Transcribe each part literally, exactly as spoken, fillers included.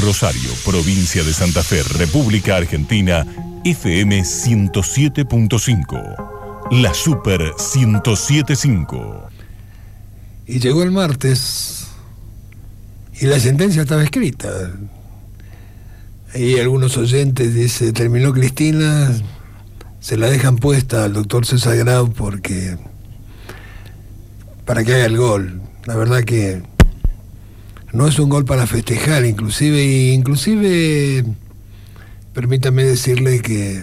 Rosario, provincia de Santa Fe, República Argentina, F M ciento siete punto cinco. La Super ciento siete punto cinco. Y llegó el martes y la sentencia estaba escrita. Ahí algunos oyentes dicen, terminó Cristina, se la dejan puesta al doctor César Grau porque para que haga el gol. La verdad que no es un gol para festejar, inclusive, inclusive permítame decirle que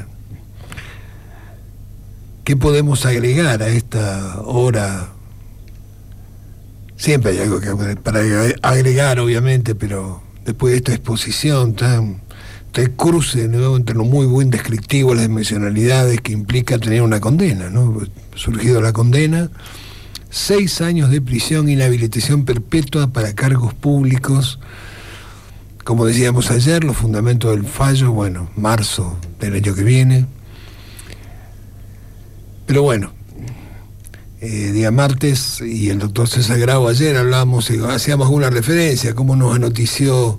¿qué podemos agregar a esta hora? Siempre hay algo que para agregar, obviamente, pero después de esta exposición tan, tan cruce, ¿no?, entre lo muy buen descriptivo, las dimensionalidades que implica tener una condena, ¿no? Surgido la condena, seis años de prisión, inhabilitación perpetua para cargos públicos. Como decíamos ayer, los fundamentos del fallo, bueno, marzo del año que viene. Pero bueno, eh, día martes, y el doctor César Grau ayer hablábamos, hacíamos alguna referencia, cómo nos anotició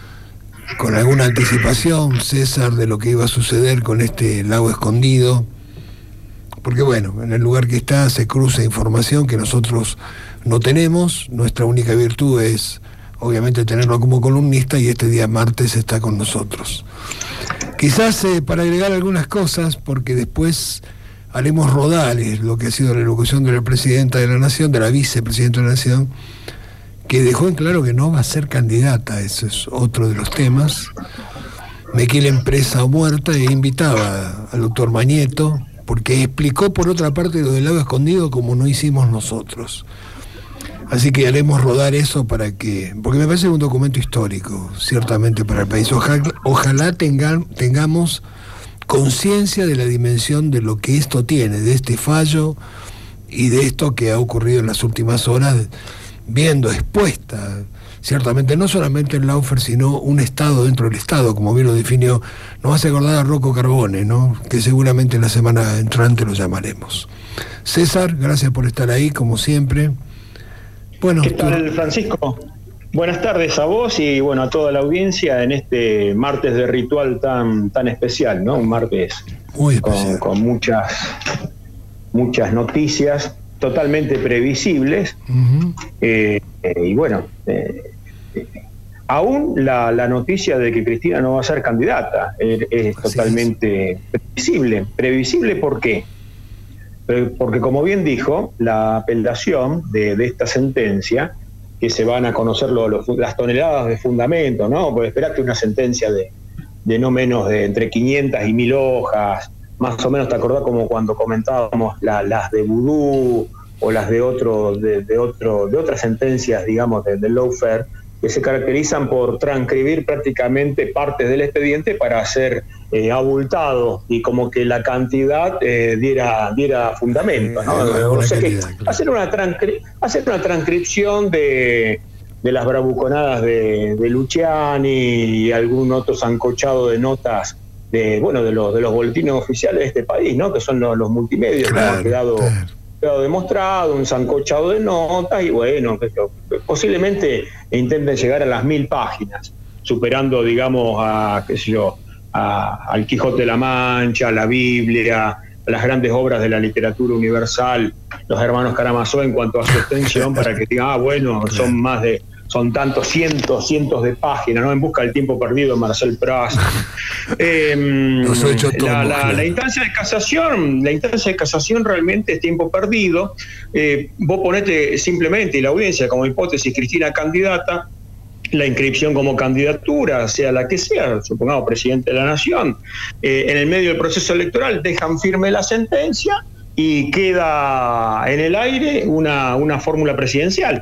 con alguna anticipación César de lo que iba a suceder con este lago escondido, porque bueno, en el lugar que está se cruza información que nosotros no tenemos. Nuestra única virtud es obviamente tenerlo como columnista, y este día martes está con nosotros. Quizás eh, para agregar algunas cosas, porque después haremos rodales lo que ha sido la elocución de la presidenta de la Nación, de la vicepresidenta de la Nación, que dejó en claro que no va a ser candidata. Eso es otro de los temas. Me quieren presa o muerta, e invitaba al doctor Mañeto, porque explicó por otra parte lo del lago escondido como no hicimos nosotros. Así que haremos rodar eso para que, porque me parece un documento histórico, ciertamente, para el país. Ojalá, ojalá tenga, tengamos conciencia de la dimensión de lo que esto tiene, de este fallo y de esto que ha ocurrido en las últimas horas, viendo expuesta, ciertamente, no solamente el Lawfare, sino un Estado dentro del Estado, como bien lo definió. Nos hace acordar a Rocco Carbone, ¿no?, que seguramente en la semana entrante lo llamaremos. César, gracias por estar ahí, como siempre. Bueno, ¿qué tal, Francisco? Buenas tardes a vos y bueno, a toda la audiencia en este martes de ritual tan tan especial, ¿no? Un martes muy especial, con, con muchas muchas noticias totalmente previsibles. Uh-huh. eh, eh, y bueno, eh, eh, aún la, la noticia de que Cristina no va a ser candidata eh, es Así totalmente es. previsible. ¿Previsible por qué? Porque, como bien dijo, la apelación de, de esta sentencia, que se van a conocer lo, lo, las toneladas de fundamento, ¿no? Porque esperate una sentencia de, de no menos de entre quinientas y mil hojas, más o menos. ¿Te acordás como cuando comentábamos la, las de Vudú o las de otro de, de otro de otras sentencias, digamos, del de lawfare, que se caracterizan por transcribir prácticamente partes del expediente para hacer eh, abultado y como que la cantidad eh, diera diera fundamento, ¿no? Eh, o sea que claro. hacer una transcri- hacer una transcripción de, de las bravuconadas de, de Luciani y algún otro sancochado de notas de bueno de los de los boletines oficiales de este país, ¿no?, que son los, los multimedios, claro, que han quedado claro. quedado demostrado, un sancochado de notas, y bueno, que, que posiblemente intenten llegar a las mil páginas, superando, digamos, a, qué sé yo, a, al Quijote de la Mancha, a la Biblia, a las grandes obras de la literatura universal, los hermanos Karamazov en cuanto a su extensión, para que digan, ah, bueno, son más de, son tantos cientos, cientos de páginas, ¿no? En busca del tiempo perdido de Marcel Proust. Eh, la, la, la instancia de casación, la instancia de casación realmente es tiempo perdido. Eh, vos ponete simplemente, y la audiencia, como hipótesis, Cristina candidata, la inscripción como candidatura, sea la que sea, supongamos presidente de la Nación, eh, en el medio del proceso electoral dejan firme la sentencia y queda en el aire una, una fórmula presidencial.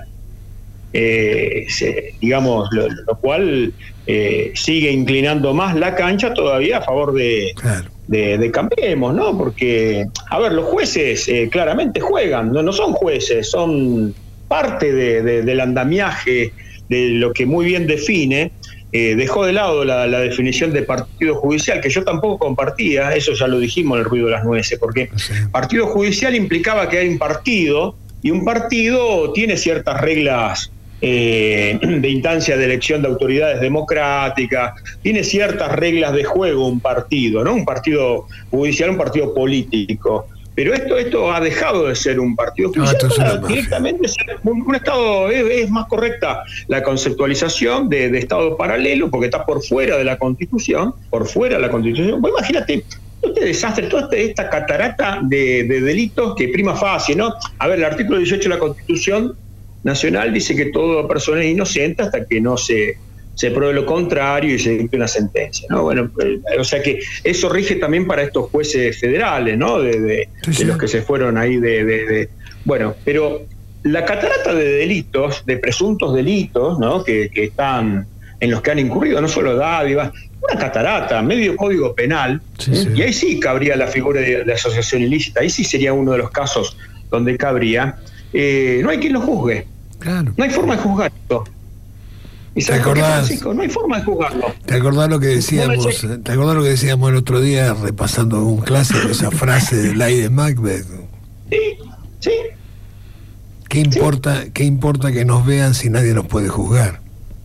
Eh, se, digamos, lo, lo cual eh, sigue inclinando más la cancha todavía a favor de, claro. de, de Cambiemos, ¿no? Porque, a ver, los jueces eh, claramente juegan, no, no son jueces, son parte de, de, del andamiaje de lo que muy bien define. Eh, dejó de lado la, la definición de partido judicial, que yo tampoco compartía, eso ya lo dijimos en el ruido de las nueces, porque sí. partido judicial implicaba que hay un partido, y un partido tiene ciertas reglas eh, de instancia de elección de autoridades democráticas, tiene ciertas reglas de juego un partido, ¿no? Un partido judicial, un partido político. Pero esto esto ha dejado de ser un partido judicial, no, para directamente ser un, un Estado. Es, es más correcta la conceptualización de, de Estado paralelo, porque está por fuera de la Constitución, por fuera de la Constitución. Pues imagínate este desastre, toda este, esta catarata de, de delitos que prima facie, ¿no? A ver, el artículo dieciocho de la Constitución Nacional dice que toda persona es inocente hasta que no se... se pruebe lo contrario y se dicte una sentencia, ¿no? Bueno, eh, o sea que eso rige también para estos jueces federales, ¿no? De, de, sí, sí. de los que se fueron ahí de, de, de... Bueno, pero la catarata de delitos, de presuntos delitos, ¿no? Que, que están, en los que han incurrido, no solo dádivas, una catarata, medio código penal, sí, ¿eh? sí. Y ahí sí cabría la figura de, de asociación ilícita, ahí sí sería uno de los casos donde cabría. Eh, no hay quien lo juzgue, claro. No hay forma de juzgar esto. ¿Te acordás? No hay forma de juzgarlo. ¿Te acordás lo que decíamos? No ¿Te acordás lo que decíamos el otro día repasando un clásico, esa frase de Lady de Macbeth? Sí, sí. ¿Qué importa, sí. ¿Qué importa que nos vean si nadie nos puede juzgar?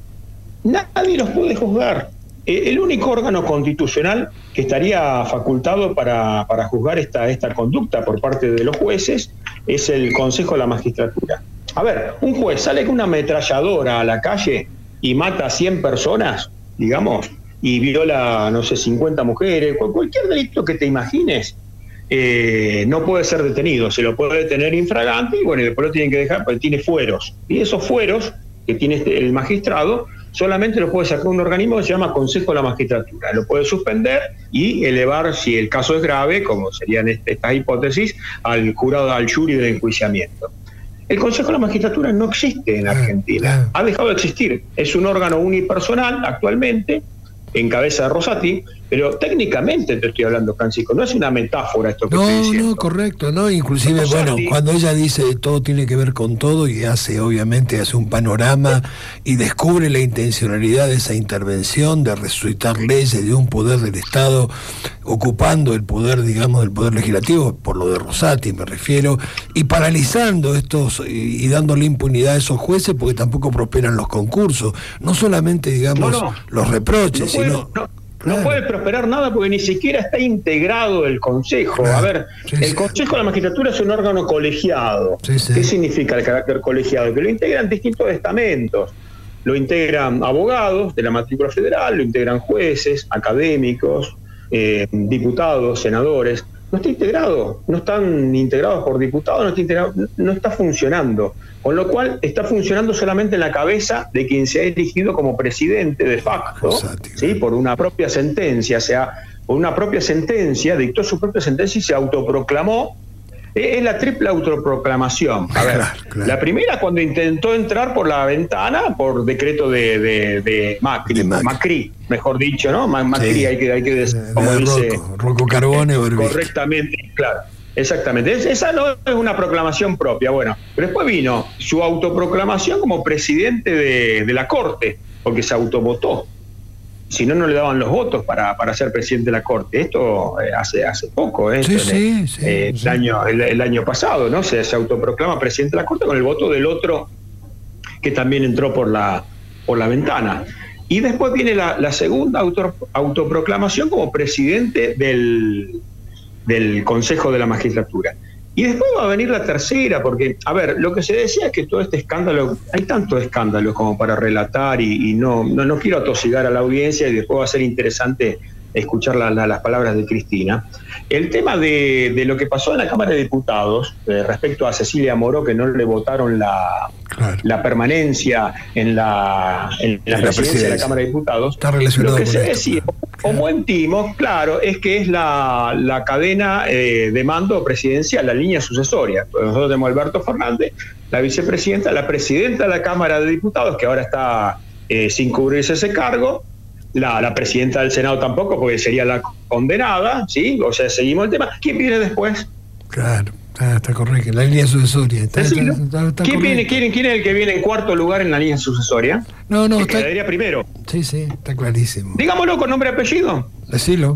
Nadie nos puede juzgar. El único órgano constitucional que estaría facultado para, para juzgar esta, esta conducta por parte de los jueces es el Consejo de la Magistratura. A ver, un juez sale con una ametralladora a la calle y mata a cien personas, digamos, y viola, no sé, cincuenta mujeres, cualquier delito que te imagines, eh, no puede ser detenido, se lo puede detener infragante y bueno, y después lo tienen que dejar, porque tiene fueros. Y esos fueros que tiene este, el magistrado, solamente lo puede sacar un organismo que se llama Consejo de la Magistratura. Lo puede suspender y elevar, si el caso es grave, como serían este, estas hipótesis, al jurado, al jury de enjuiciamiento. El Consejo de la Magistratura no existe en Argentina, ha dejado de existir. Es un órgano unipersonal actualmente, en cabeza de Rosati, pero técnicamente te estoy hablando, Francisco, no es una metáfora esto que no, estoy diciendo. No, no, correcto, ¿no? Inclusive, Rosati, bueno, cuando ella dice todo tiene que ver con todo y hace, obviamente, hace un panorama y descubre la intencionalidad de esa intervención, de resucitar leyes de un poder del Estado, ocupando el poder, digamos, del poder legislativo, por lo de Rosati me refiero, y paralizando estos y, y dándole impunidad a esos jueces porque tampoco prosperan los concursos, no solamente, digamos, no, no, los reproches, no puede, sino... No. No claro. puede prosperar nada porque ni siquiera está integrado el Consejo. Claro. A ver, sí, el sí. Consejo de la Magistratura es un órgano colegiado. Sí, sí. ¿Qué significa el carácter colegiado? Que lo integran distintos estamentos. Lo integran abogados de la matrícula federal, lo integran jueces, académicos, eh, diputados, senadores. No está integrado, no están integrados por diputados, no está integrado, no está funcionando. Con lo cual está funcionando solamente en la cabeza de quien se ha elegido como presidente de facto, ¿sí? Por una propia sentencia, o sea, por una propia sentencia, dictó su propia sentencia y se autoproclamó. Es la triple autoproclamación. A ver, claro, claro. La primera cuando intentó entrar por la ventana por decreto de, de, de, Macri, de Macri, Macri, mejor dicho, ¿no? Macri, sí. hay que, hay que decir, como dice Rocco, Rocco Carbone, eh, correctamente, claro. Exactamente, esa no es una proclamación propia, bueno, pero después vino su autoproclamación como presidente de, de la Corte, porque se autovotó, si no, no le daban los votos para, para ser presidente de la Corte. Esto eh, hace hace poco, eh, sí, esto, sí, el, sí, eh, sí. El, año, el, el año pasado, ¿no? Se, se autoproclama presidente de la Corte con el voto del otro que también entró por la, por la ventana. Y después viene la, la segunda auto, autoproclamación como presidente del... del Consejo de la Magistratura. Y después va a venir la tercera, porque, a ver, lo que se decía es que todo este escándalo, hay tantos escándalos como para relatar y, y no, no, no quiero atosigar a la audiencia y después va a ser interesante escuchar la, la, las palabras de Cristina. El tema de, de lo que pasó en la Cámara de Diputados eh, respecto a Cecilia Moró, que no le votaron la, claro. la permanencia en la, en la, en presidencia, la presidencia de la Cámara de Diputados, está relacionado lo que con se esto, decía, claro. como entimo, claro, es que es la, la cadena eh, de mando presidencial, la línea sucesoria. Pues nosotros tenemos a Alberto Fernández, la vicepresidenta, la presidenta de la Cámara de Diputados, que ahora está eh, sin cubrirse ese cargo, La, la presidenta del Senado tampoco, porque sería la condenada, ¿sí? O sea, seguimos el tema. ¿Quién viene después? Claro, está, está correcto, la línea sucesoria. Está, está, está, está ¿Quién, viene, ¿quién, ¿Quién es el que viene en cuarto lugar en la línea sucesoria? No, no, el está... que quedaría primero. Sí, sí, está clarísimo. Digámoslo con nombre y apellido. Decilo.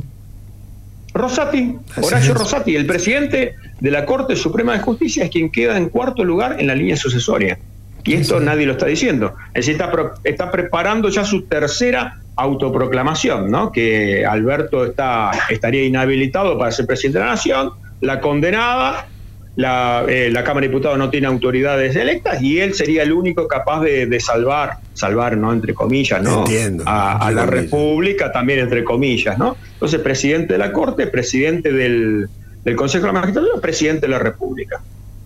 Rosati, Horacio Rosati, el presidente de la Corte Suprema de Justicia, es quien queda en cuarto lugar en la línea sucesoria. Y esto nadie lo está diciendo. Es decir, está, está preparando ya su tercera autoproclamación, ¿no? Que Alberto está, estaría inhabilitado para ser presidente de la Nación, la condenada, la, eh, la Cámara de Diputados no tiene autoridades electas y él sería el único capaz de, de salvar, salvar, ¿no? Entre comillas, ¿no? Entiendo, a, a la República, también entre comillas, ¿no? Entonces, presidente de la Corte, presidente del, del Consejo de la Magistratura, presidente de la República.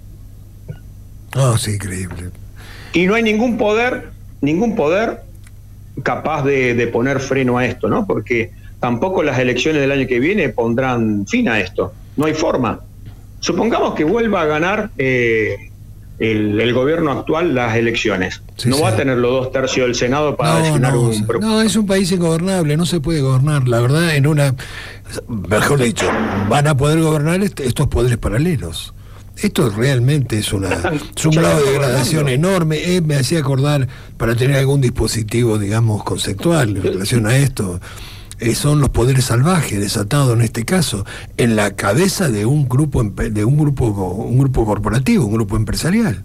Oh, sí, increíble. Y no hay ningún poder, ningún poder capaz de, de poner freno a esto, ¿no? Porque tampoco las elecciones del año que viene pondrán fin a esto. No hay forma. Supongamos que vuelva a ganar eh, el, el gobierno actual las elecciones. Sí, no sí. va a tener los dos tercios del Senado para no, designar no, un... No, es un país ingobernable, no se puede gobernar. La verdad, en una... Mejor dicho, van a poder gobernar est- estos poderes paralelos. Esto realmente es, una, es un grado de degradación enorme. Eh, me hacía acordar, para tener algún dispositivo, digamos, conceptual en relación a esto, eh, son los poderes salvajes desatados en este caso en la cabeza de un grupo de un grupo un grupo corporativo, un grupo empresarial.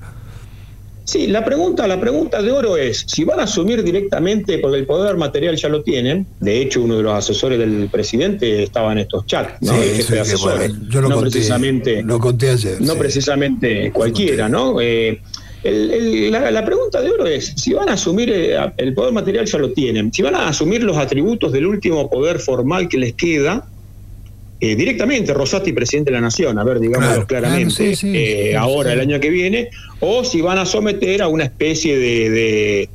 Sí, la pregunta, la pregunta de oro es, si van a asumir directamente, porque el poder material ya lo tienen, de hecho uno de los asesores del presidente estaba en estos chats, ¿no? Sí, el jefe de asesores, bueno, yo lo no conté, precisamente, lo conté ayer. No sí. precisamente cualquiera, ¿no? Eh, el, el, la, la pregunta de oro es, si van a asumir, eh, el poder material ya lo tienen, si van a asumir los atributos del último poder formal que les queda, Eh, directamente Rosati, presidente de la Nación, a ver, digámoslo claro, claramente, claro, sí, sí, eh, sí, ahora, sí. el año que viene, o si van a someter a una especie de, de,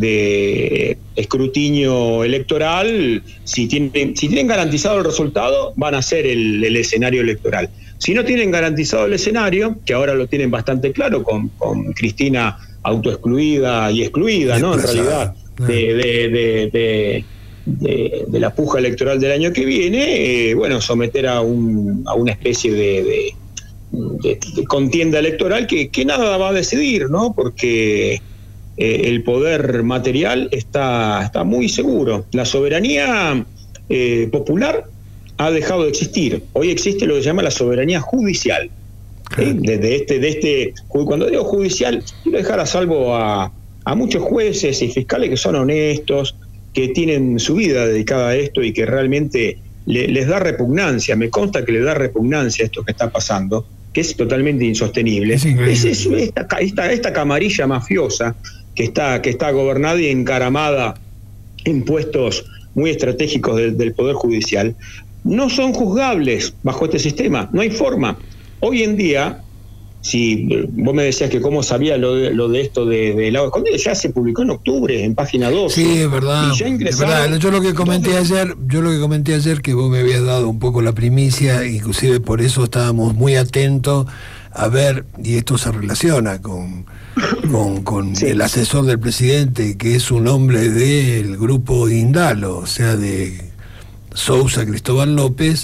de escrutinio electoral, si tienen, si tienen garantizado el resultado, van a ser el, el escenario electoral. Si no tienen garantizado el escenario, que ahora lo tienen bastante claro, con, con Cristina autoexcluida y excluida, ¿no? En realidad, de... de, de, de De, de la puja electoral del año que viene, eh, bueno, someter a, un, a una especie de, de, de, de contienda electoral que, que nada va a decidir, ¿no? Porque eh, el poder material está, está muy seguro. La soberanía eh, popular ha dejado de existir. Hoy existe lo que se llama la soberanía judicial. ¿Sí? Desde este, de este, cuando digo judicial, quiero dejar a salvo a, a muchos jueces y fiscales que son honestos, que tienen su vida dedicada a esto y que realmente le, les da repugnancia, me consta que les da repugnancia esto que está pasando, que es totalmente insostenible. Es, es, es esta, esta, esta camarilla mafiosa que está, que está gobernada y encaramada en puestos muy estratégicos del, del Poder Judicial, no son juzgables bajo este sistema, no hay forma. Hoy en día, si vos me decías que cómo sabía lo de, lo de esto de, de Lago Escondido, ya se publicó en octubre, en página dos. Sí, es verdad. Y ya ingresaron, es verdad. Yo lo que comenté entonces, ayer, yo lo que comenté ayer que vos me habías dado un poco la primicia, inclusive por eso estábamos muy atentos a ver, y esto se relaciona con, con, con sí. el asesor del presidente, que es un hombre del grupo Indalo, o sea, de Sousa Cristóbal López.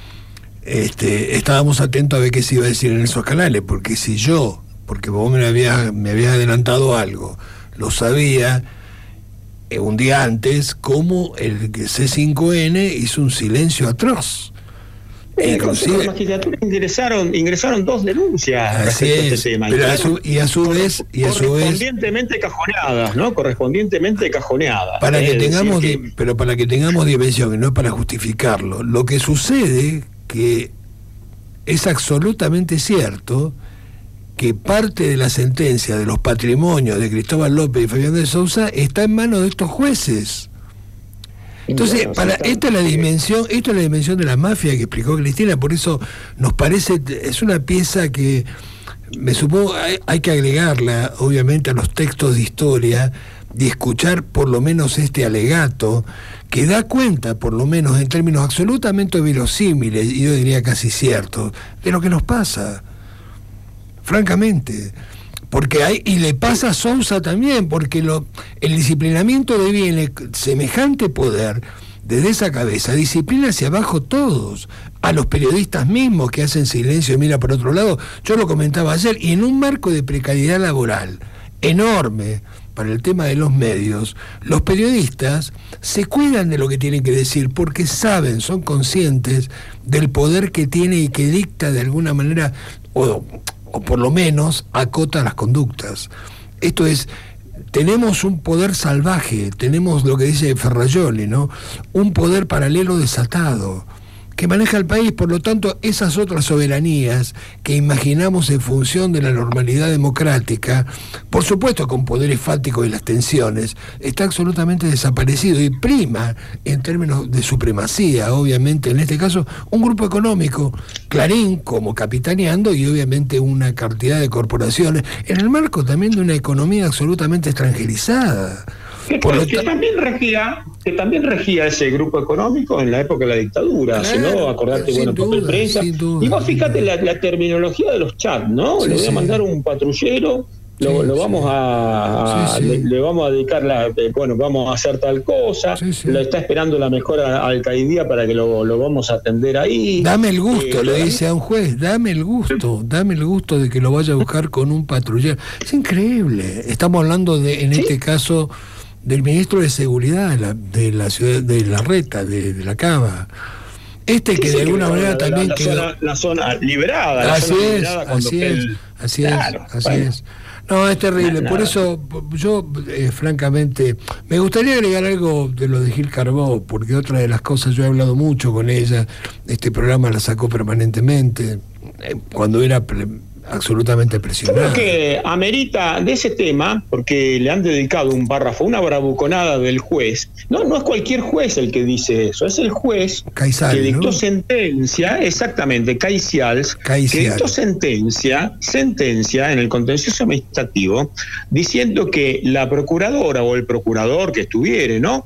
Este, estábamos atentos a ver qué se iba a decir en esos canales, porque si yo, porque vos me habías me habías adelantado algo, lo sabía eh, un día antes, como el C cinco N hizo un silencio atroz. En el Consejo de la Magistratura ingresaron, ingresaron dos denuncias respecto a este tema. Pero a su, y a su vez, y a su vez correspondientemente cajoneadas, ¿no? Correspondientemente cajoneadas. Para que tengamos, que... di, pero para que tengamos dimensión, y no para justificarlo, lo que sucede que es absolutamente cierto que parte de la sentencia de los patrimonios de Cristóbal López y Fabián de Sousa está en manos de estos jueces. Entonces, bueno, para esta es la dimensión, esto es la dimensión de la mafia que explicó Cristina, por eso nos parece, es una pieza que me supongo hay, hay que agregarla, obviamente, a los textos de historia, de escuchar por lo menos este alegato, que da cuenta, por lo menos en términos absolutamente verosímiles, y yo diría casi ciertos, de lo que nos pasa, francamente. Porque hay, y le pasa a Sousa también, porque lo, el disciplinamiento de viene semejante poder desde esa cabeza, disciplina hacia abajo todos, a los periodistas mismos que hacen silencio y mira por otro lado. Yo lo comentaba ayer, y en un marco de precariedad laboral enorme para el tema de los medios, los periodistas se cuidan de lo que tienen que decir porque saben, son conscientes del poder que tiene y que dicta de alguna manera, o, o por lo menos acota las conductas. Esto es, tenemos un poder salvaje, tenemos lo que dice Ferrajoli, ¿no? Un poder paralelo desatado que maneja el país. Por lo tanto, esas otras soberanías que imaginamos en función de la normalidad democrática, por supuesto con poderes fácticos y las tensiones, está absolutamente desaparecido y prima en términos de supremacía, obviamente, en este caso, un grupo económico, Clarín como capitaneando, y obviamente una cantidad de corporaciones, en el marco también de una economía absolutamente extranjerizada. Que, Por que, también regía, que también regía ese grupo económico en la época de la dictadura, claro, si no, acordate, bueno, duda, papel prensa. Duda, y vos fíjate la, la terminología de los chats, ¿no? Sí, le voy a mandar sí. un patrullero, lo, sí, lo vamos sí. a, a sí, sí. Le, le vamos a dedicar la, eh, bueno, vamos a hacer tal cosa, sí, sí. lo está esperando la mejor alcaidía para que lo, lo vamos a atender ahí. Dame el gusto, eh, le dice a un juez, dame el gusto, dame el gusto de que lo vaya a buscar con un patrullero. Es increíble. Estamos hablando de, en ¿Sí? este caso, del ministro de Seguridad de la, de la ciudad de Larreta, de, de la Cava. Este sí, que sí, de alguna que manera la, también la, la quedó... Zona, la zona liberada. Así la zona es, liberada así es, el... así claro, es, así bueno. es. No, es terrible. Nada. Por eso yo, eh, francamente, me gustaría agregar algo de lo de Gil Carbó, porque otra de las cosas, yo he hablado mucho con ella, este programa la sacó permanentemente, eh, cuando era... absolutamente presionado. Creo que amerita de ese tema, porque le han dedicado un párrafo, una bravuconada del juez. No, no es cualquier juez el que dice eso, es el juez Caizal, que dictó ¿no? sentencia, exactamente, Caicials, que dictó sentencia, sentencia en el contencioso administrativo, diciendo que la procuradora o el procurador que estuviere, ¿no?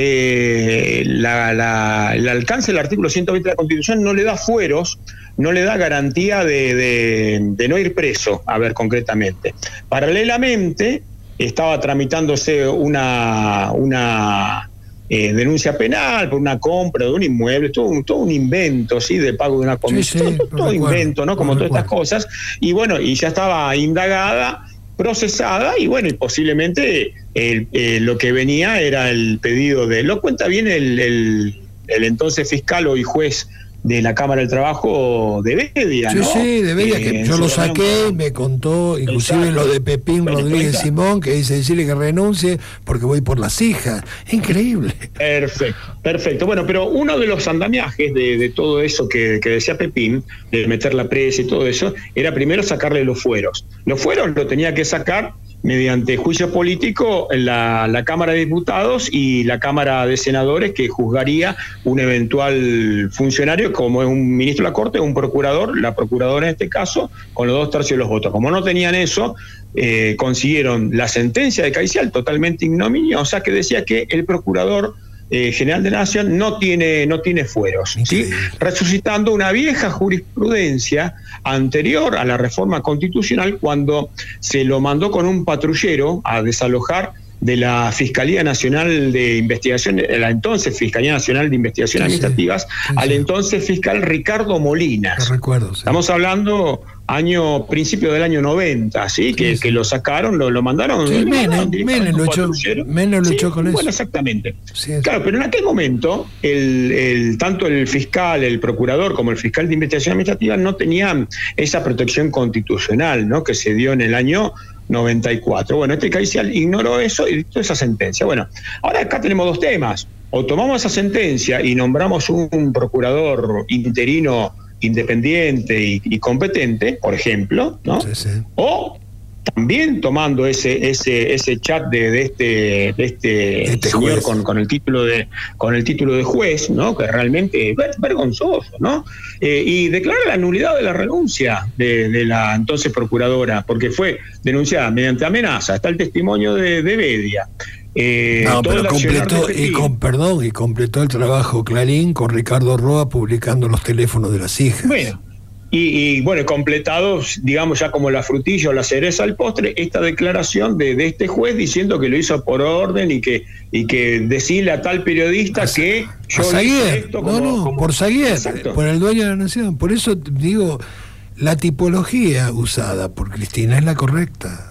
Eh, la, la, el alcance del artículo ciento veinte de la Constitución no le da fueros, no le da garantía de, de, de no ir preso, a ver, concretamente. Paralelamente, estaba tramitándose una, una eh, denuncia penal por una compra de un inmueble, todo un, todo un invento, ¿sí?, de pago de una comisión, sí, sí, todo, todo invento, ¿no?, como todas estas cosas, y bueno, y ya estaba indagada, procesada, y bueno, y posiblemente el, eh, lo que venía era el pedido de, lo cuenta bien el, el, el entonces fiscal, hoy juez de la Cámara del Trabajo de Bedia, sí, ¿no? Sí, de Bedia, eh, que yo lo saqué, un... me contó, inclusive exacto. Lo de Pepín bueno, Rodríguez Simón, que dice decirle que renuncie porque voy por las hijas. Increíble. Perfecto, perfecto. Bueno, pero uno de los andamiajes de, de todo eso que, que decía Pepín, de meter la presa y todo eso, era primero sacarle los fueros. Los fueros lo tenía que sacar mediante juicio político la, la Cámara de Diputados y la Cámara de Senadores, que juzgaría un eventual funcionario, como es un ministro de la Corte o un procurador, la procuradora en este caso, con los dos tercios de los votos. Como no tenían eso, eh, consiguieron la sentencia de Caicial totalmente ignominiosa, que decía que el procurador Eh, General de la Nación no tiene, no tiene fueros, ¿sí? Resucitando una vieja jurisprudencia anterior a la reforma constitucional, cuando se lo mandó con un patrullero a desalojar de la Fiscalía Nacional de Investigación, la entonces Fiscalía Nacional de Investigación sí, Administrativas, sí, sí. al entonces fiscal Ricardo Molinas. Te recuerdo, sí. Estamos hablando año principio del año noventa, ¿sí? sí que, sí. que lo sacaron, lo, lo mandaron. Sí, Menem, Menem lo echó, Menem lo sí, echó con bueno, eso. exactamente. Sí, claro, pero en aquel momento, el, el, tanto el fiscal, el procurador, como el fiscal de Investigación Administrativa no tenían esa protección constitucional, ¿no?, que se dio en el año noventa y cuatro. Bueno, este Caicial ignoró eso y dictó esa sentencia. Bueno, ahora acá tenemos dos temas. O tomamos esa sentencia y nombramos un procurador interino independiente y, y competente, por ejemplo, ¿no? Sí, sí. O también tomando ese ese ese chat de, de este de este, este señor con, con el título de con el título de juez, ¿no?, que realmente es vergonzoso, ¿no? Eh, y declara la nulidad de la renuncia de, de la entonces procuradora, porque fue denunciada mediante amenaza. Está el testimonio de, de Bedia. Eh, no, pero completó, y con, perdón, y completó el trabajo Clarín con Ricardo Roa publicando los teléfonos de las hijas. Bueno, y, y bueno, completado, digamos, ya como la frutilla o la cereza al postre, esta declaración de, de este juez diciendo que lo hizo por orden y que y que decirle a tal periodista a, que yo hice esto como, no, no, como, por Saguier, por el dueño de la nación. Por eso digo, la tipología usada por Cristina es la correcta.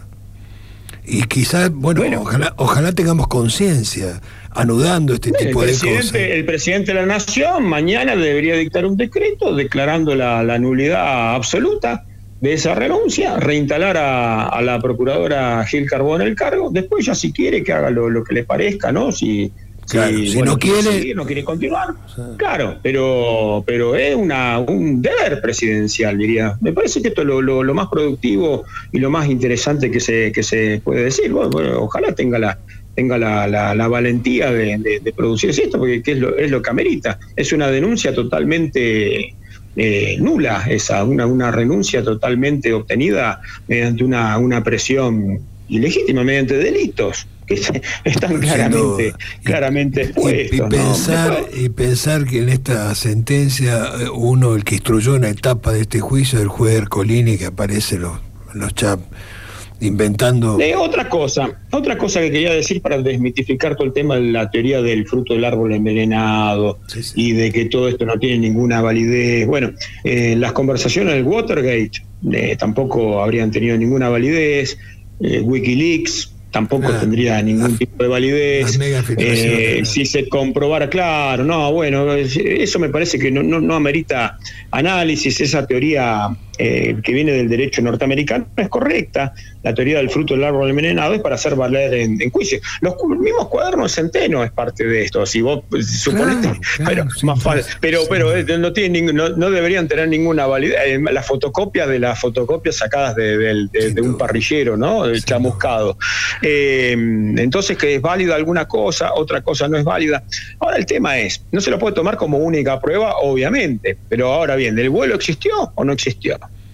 Y quizás, bueno, bueno, ojalá, ojalá tengamos conciencia, anudando este bueno, tipo de cosas. El presidente de la Nación mañana debería dictar un decreto declarando la, la nulidad absoluta de esa renuncia, reinstalar a, a la procuradora Gil Carbó en el cargo, después ya si quiere que haga lo, lo que le parezca, ¿no? Si, claro, si, si bueno, no quiere seguir, no quiere continuar, sí. Claro, pero pero es una un deber presidencial, diría. Me parece que esto es lo, lo, lo más productivo y lo más interesante que se que se puede decir. Bueno, bueno ojalá tenga la tenga la, la, la valentía de, de, de producir esto, porque es lo, es lo que amerita. Es una denuncia totalmente eh, nula, esa, una, una renuncia totalmente obtenida mediante una, una presión ilegítima, mediante delitos que están claramente, y, claramente expuestos. Y, y, pensar, ¿no? y pensar que en esta sentencia uno, el que instruyó una etapa de este juicio, el juez Ercolini, que aparece en los, los chats inventando... Eh, otra cosa, otra cosa que quería decir para desmitificar todo el tema de la teoría del fruto del árbol envenenado, sí, sí. y de que todo esto no tiene ninguna validez. Bueno, eh, las conversaciones del Watergate eh, tampoco habrían tenido ninguna validez, eh, Wikileaks tampoco ah, tendría ningún la, tipo de validez. Eh, si se comprobara, claro, no, bueno, eso me parece que no, no, no amerita análisis. Esa teoría eh, que viene del derecho norteamericano es correcta. La teoría del fruto del árbol envenenado es para hacer valer en, en juicio. Los mismos cuadernos Centeno es parte de esto. Si vos suponete, claro, claro, pero, sí, más fal- sí, pero, sí. pero eh, no, tienen, no, no deberían tener ninguna validez. Eh, las fotocopias de las fotocopias sacadas de, de, de, de un parrillero, ¿no? De chamuscado. Eh, entonces, que es válida alguna cosa, otra cosa no es válida. Ahora el tema es, no se lo puede tomar como única prueba, obviamente, pero ahora bien, ¿el vuelo existió o no existió?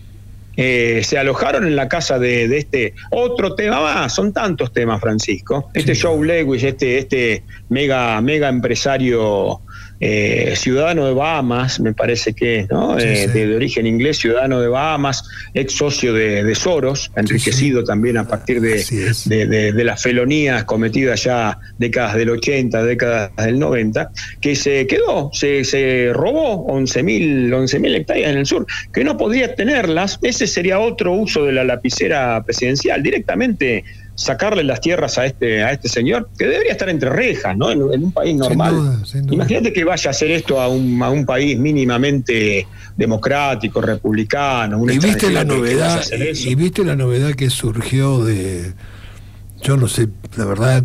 Eh, se alojaron en la casa de, de este otro tema más, son tantos temas, Francisco. Este sí. Joe Lewis, este, este mega, mega empresario eh, ciudadano de Bahamas, me parece que, ¿no? Sí, eh, sí. De, de origen inglés, ciudadano de Bahamas, ex socio de, de Soros, enriquecido sí, sí. también a partir de, de, de, de las felonías cometidas ya décadas del ochenta, décadas del noventa, que se quedó, se, se robó once mil hectáreas en el sur, que no podía tenerlas. Ese sería otro uso de la lapicera presidencial, directamente sacarle las tierras a este a este señor, que debería estar entre rejas, ¿no? En, en un país normal. Sin duda, sin duda. Imagínate que vaya a hacer esto a un, a un país mínimamente democrático, republicano. Y viste la novedad, y, y viste la novedad que surgió de, yo no sé, la verdad,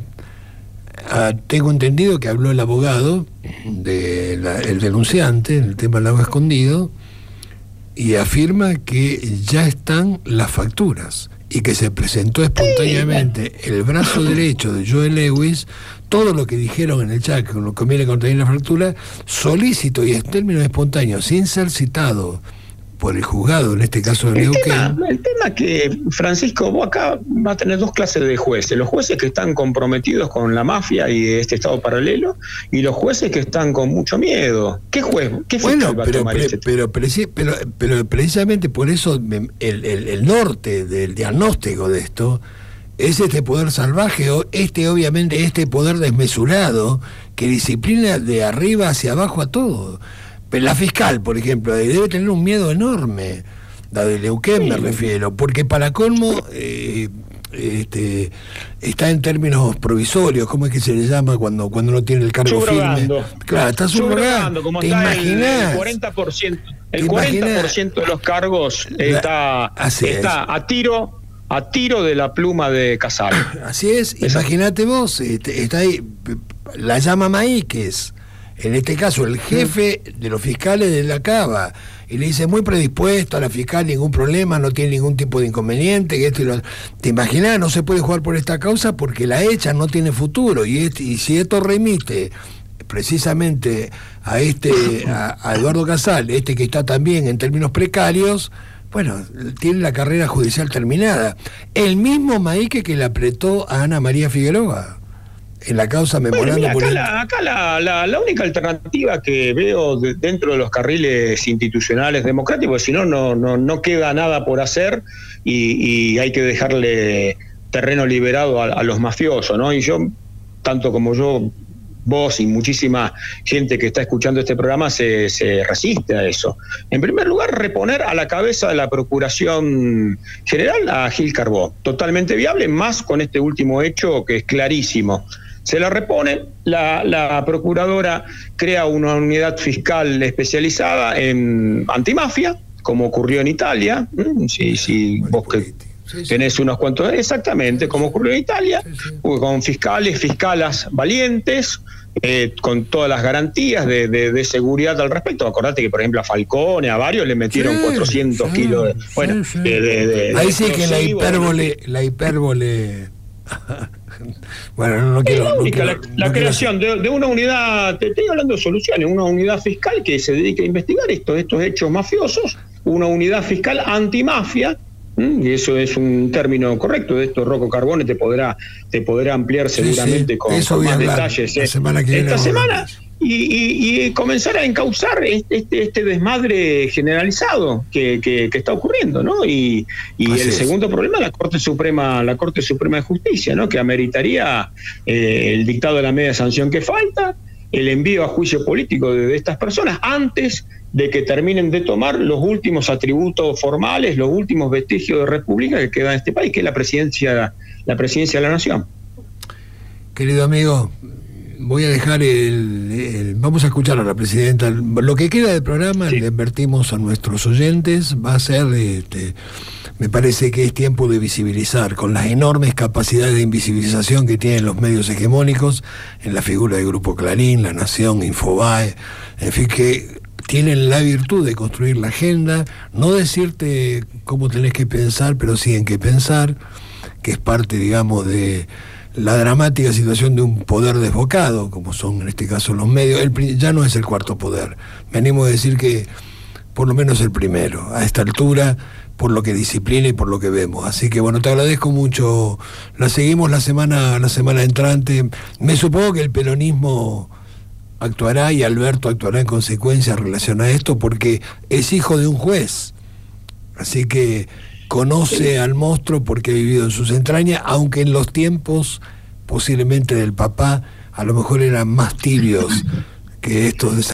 ah, tengo entendido que habló el abogado, de la, el denunciante, en el tema del lago escondido, y afirma que ya están las facturas y que se presentó espontáneamente el brazo derecho de Joe Lewis, todo lo que dijeron en el chat, que lo conviene contener la factura, solícito y en términos espontáneos, sin ser citado por el juzgado, en este caso de Neuquén. El tema que, Francisco, vos acá vas a tener dos clases de jueces: los jueces que están comprometidos con la mafia y este estado paralelo, y los jueces que están con mucho miedo. ¿Qué juez? ¿Qué bueno, va pero, a tomar pre, este pero, pero, pero, pero precisamente por eso el, el, el norte del diagnóstico de esto es este poder salvaje, este obviamente este poder desmesurado que disciplina de arriba hacia abajo a todo. Pero la fiscal, por ejemplo, debe tener un miedo enorme, la de Neuquén, sí, me refiero, porque para colmo eh, este, está en términos provisorios. ¿Cómo es que se le llama cuando cuando no tiene el cargo subrogando. firme? Claro, está subrogando. Como ¿Te está imaginás? El cuarenta por ciento, el cuarenta por ciento de los cargos está, está a tiro a tiro de la pluma de Casal. Así es, imagínate vos, este, está ahí, la llama Maíquez, en este caso el jefe de los fiscales de la Cava, y le dice muy predispuesto a la fiscal, ningún problema, no tiene ningún tipo de inconveniente, que esto y lo... ¿Te imaginas? No se puede jugar por esta causa porque la hecha no tiene futuro, y, este, y si esto remite precisamente a este a, a Eduardo Casal, este que está también en términos precarios, bueno, tiene la carrera judicial terminada. El mismo Maíque que le apretó a Ana María Figueroa en la causa memorando. Bueno, mira, acá, la, acá la, la, la única alternativa que veo de, dentro de los carriles institucionales democráticos, si no, no, no queda nada por hacer y, y hay que dejarle terreno liberado a, a los mafiosos, ¿no? Y yo, tanto como yo, vos y muchísima gente que está escuchando este programa se, se resiste a eso. En primer lugar, reponer a la cabeza de la Procuración General a Gil Carbó, totalmente viable, más con este último hecho que es clarísimo. Se la repone, la, la procuradora crea una unidad fiscal especializada en antimafia, como ocurrió en Italia, ¿m? si, si vos que tenés unos cuantos, exactamente, como ocurrió en Italia, con fiscales, fiscalas valientes, eh, con todas las garantías de, de, de seguridad al respecto. Acordate que, por ejemplo, a Falcone, a varios le metieron sí, cuatrocientos sí, kilos de, bueno, sí, sí. de, de, de, ahí de sí que la hipérbole, la hipérbole bueno, no, no quiero, es la única, no la, quiero, la no creación de, de una unidad, te estoy hablando de soluciones, una unidad fiscal que se dedique a investigar estos, estos hechos mafiosos, una unidad fiscal antimafia. Y eso es un término correcto. De esto Rocco Carbone te podrá te podrá ampliar seguramente sí, sí. con, con más detalles eh. semana que esta semana y, y, y comenzar a encauzar este, este desmadre generalizado que, que, que está ocurriendo, ¿no? Y, y el es. segundo problema, la Corte Suprema, la Corte Suprema de Justicia, ¿no? Que ameritaría eh, el dictado de la media sanción que falta, el envío a juicio político de, de estas personas antes de que terminen de tomar los últimos atributos formales, los últimos vestigios de república que queda en este país, que es la presidencia, la presidencia de la nación. Querido amigo, voy a dejar el, el vamos a escuchar a la presidenta. Lo que queda del programa sí. le advertimos a nuestros oyentes, va a ser, este, me parece que es tiempo de visibilizar, con las enormes capacidades de invisibilización que tienen los medios hegemónicos, en la figura del Grupo Clarín, La Nación, Infobae, en fin, que tienen la virtud de construir la agenda, no decirte cómo tenés que pensar, pero sí en qué pensar, que es parte, digamos, de la dramática situación de un poder desbocado, como son en este caso los medios. El, ya no es el cuarto poder, venimos a decir que por lo menos el primero, a esta altura, por lo que disciplina y por lo que vemos. Así que bueno, te agradezco mucho, la seguimos la semana, la semana entrante. Me supongo que el peronismo actuará y Alberto actuará en consecuencia en relación a esto, porque es hijo de un juez, así que conoce al monstruo porque ha vivido en sus entrañas, aunque en los tiempos posiblemente del papá a lo mejor eran más tibios que estos